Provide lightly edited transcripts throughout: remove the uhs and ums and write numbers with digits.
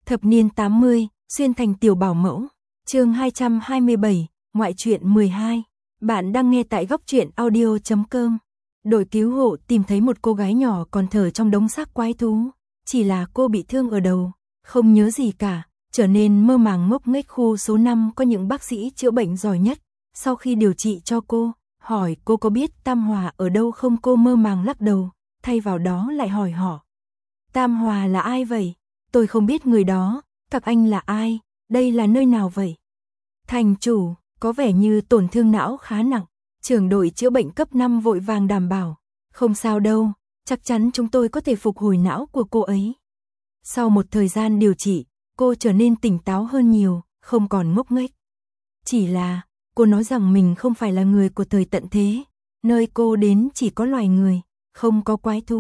Thập niên 80, xuyên thành tiểu bảo mẫu. Chương 227, ngoại truyện 12. Bạn đang nghe tại góc truyện audio.com. Đội cứu hộ tìm thấy một cô gái nhỏ còn thở trong đống xác quái thú, chỉ là cô bị thương ở đầu, không nhớ gì cả, trở nên mơ màng ngốc nghếch. Khu số 5 có những bác sĩ chữa bệnh giỏi nhất. Sau khi điều trị cho cô, hỏi cô có biết Tam Hòa ở đâu không, cô mơ màng lắc đầu, thay vào đó lại hỏi họ. Tam Hòa là ai vậy? Tôi không biết người đó. Các anh là ai? Đây là nơi nào vậy? Thành chủ, có vẻ như tổn thương não khá nặng. Trưởng đội chữa bệnh cấp 5 vội vàng đảm bảo. Không sao đâu, chắc chắn chúng tôi có thể phục hồi não của cô ấy. Sau một thời gian điều trị, cô trở nên tỉnh táo hơn nhiều, không còn ngốc nghếch. Chỉ là, cô nói rằng mình không phải là người của thời tận thế. Nơi cô đến chỉ có loài người, không có quái thú.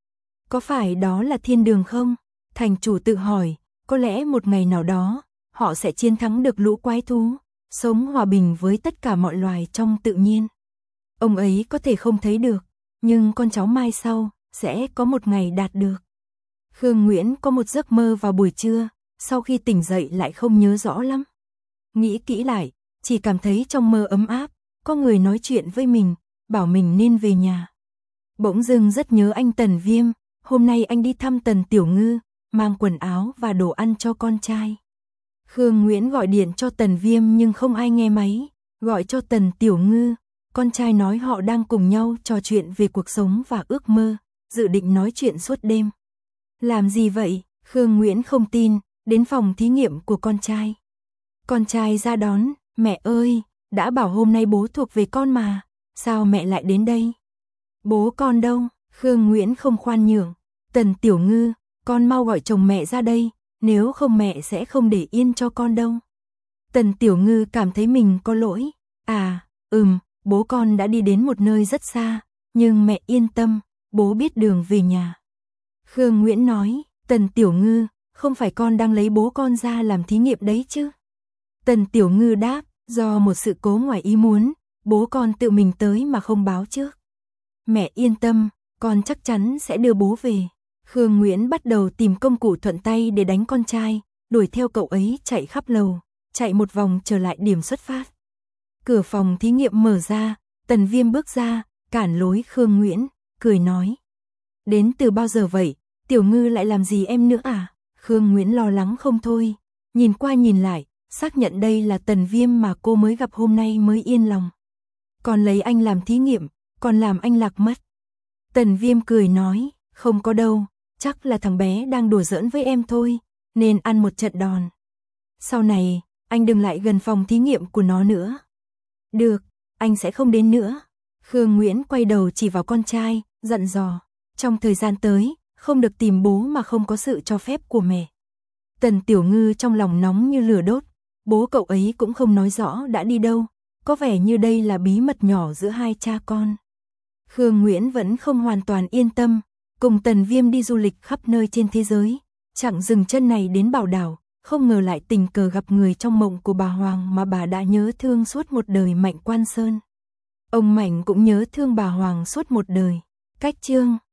Có phải đó là thiên đường không? Thành chủ tự hỏi, có lẽ một ngày nào đó, họ sẽ chiến thắng được lũ quái thú, sống hòa bình với tất cả mọi loài trong tự nhiên. Ông ấy có thể không thấy được, nhưng con cháu mai sau, sẽ có một ngày đạt được. Khương Nguyễn có một giấc mơ vào buổi trưa, sau khi tỉnh dậy lại không nhớ rõ lắm. Nghĩ kỹ lại, chỉ cảm thấy trong mơ ấm áp, có người nói chuyện với mình, bảo mình nên về nhà. Bỗng dưng rất nhớ anh Tần Viêm, hôm nay anh đi thăm Tần Tiểu Ngư, mang quần áo và đồ ăn cho con trai. Khương Nguyễn gọi điện cho Tần Viêm nhưng không ai nghe máy, gọi cho Tần Tiểu Ngư, con trai nói họ đang cùng nhau trò chuyện về cuộc sống và ước mơ, dự định nói chuyện suốt đêm. Làm gì vậy? Khương Nguyễn không tin, đến phòng thí nghiệm của con trai. Con trai ra đón, mẹ ơi, đã bảo hôm nay bố thuộc về con mà, sao mẹ lại đến đây? Bố con đâu? Khương Nguyễn không khoan nhượng. Tần Tiểu Ngư, con mau gọi chồng mẹ ra đây, nếu không mẹ sẽ không để yên cho con đâu. Tần Tiểu Ngư cảm thấy mình có lỗi. Bố con đã đi đến một nơi rất xa, nhưng mẹ yên tâm, bố biết đường về nhà. Khương Nguyễn nói, Tần Tiểu Ngư, không phải con đang lấy bố con ra làm thí nghiệm đấy chứ? Tần Tiểu Ngư đáp, do một sự cố ngoài ý muốn, bố con tự mình tới mà không báo trước. Mẹ yên tâm, con chắc chắn sẽ đưa bố về. Khương Nguyễn bắt đầu tìm công cụ thuận tay để đánh con trai, đuổi theo cậu ấy chạy khắp lầu, chạy một vòng trở lại điểm xuất phát. Cửa phòng thí nghiệm mở ra, Tần Viêm bước ra, cản lối Khương Nguyễn, cười nói. Đến từ bao giờ vậy, Tiểu Ngư lại làm gì em nữa à? Khương Nguyễn lo lắng không thôi, nhìn qua nhìn lại, xác nhận đây là Tần Viêm mà cô mới gặp hôm nay mới yên lòng. Còn lấy anh làm thí nghiệm, còn làm anh lạc mất. Tần Viêm cười nói, không có đâu, chắc là thằng bé đang đùa giỡn với em thôi, nên ăn một trận đòn. Sau này, anh đừng lại gần phòng thí nghiệm của nó nữa. Được, anh sẽ không đến nữa. Khương Nguyễn quay đầu chỉ vào con trai, dặn dò. Trong thời gian tới, không được tìm bố mà không có sự cho phép của mẹ. Tần Tiểu Ngư trong lòng nóng như lửa đốt, bố cậu ấy cũng không nói rõ đã đi đâu, có vẻ như đây là bí mật nhỏ giữa hai cha con. Khương Nguyễn vẫn không hoàn toàn yên tâm, cùng Tần Viêm đi du lịch khắp nơi trên thế giới, chẳng dừng chân này đến Bảo Đảo, không ngờ lại tình cờ gặp người trong mộng của bà Hoàng mà bà đã nhớ thương suốt một đời, Mạnh Quan Sơn. Ông Mạnh cũng nhớ thương bà Hoàng suốt một đời. Cách chương